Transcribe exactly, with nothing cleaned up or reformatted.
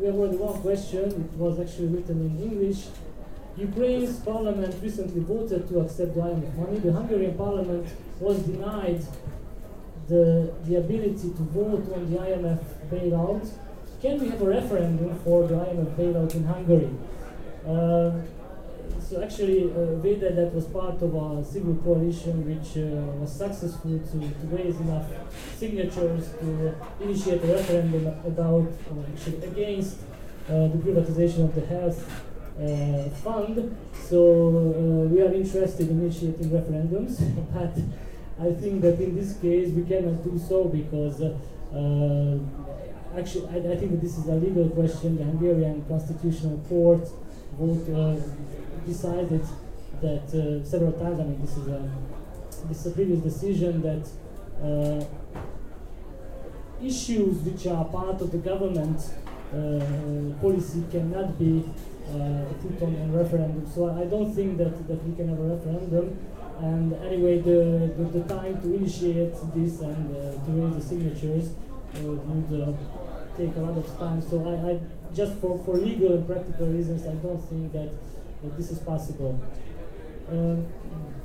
we have already one question. It was actually written in English. Ukraine's parliament recently voted to accept the I M F money. The Hungarian parliament was denied the, the ability to vote on the I M F bailout. Can we have a referendum for the I M F bailout in Hungary? Uh, so actually, uh, Veda, that was part of a civil coalition which uh, was successful to, to raise enough signatures to initiate a referendum about, or actually against uh, the privatization of the health uh, fund. So uh, we are interested in initiating referendums, but I think that in this case we cannot do so because uh, uh, actually I, I think that this is a legal question. The Hungarian Constitutional Court vote, uh, decided that uh, several times. I mean, this is a this is a previous decision that uh, issues which are part of the government uh, policy cannot be uh, put on a referendum. So I don't think that that we can have a referendum. And anyway, the, the, the time to initiate this and uh, to raise the signatures uh, would uh, take a lot of time. So I, I just for, for legal and practical reasons, I don't think that, that this is possible. Uh,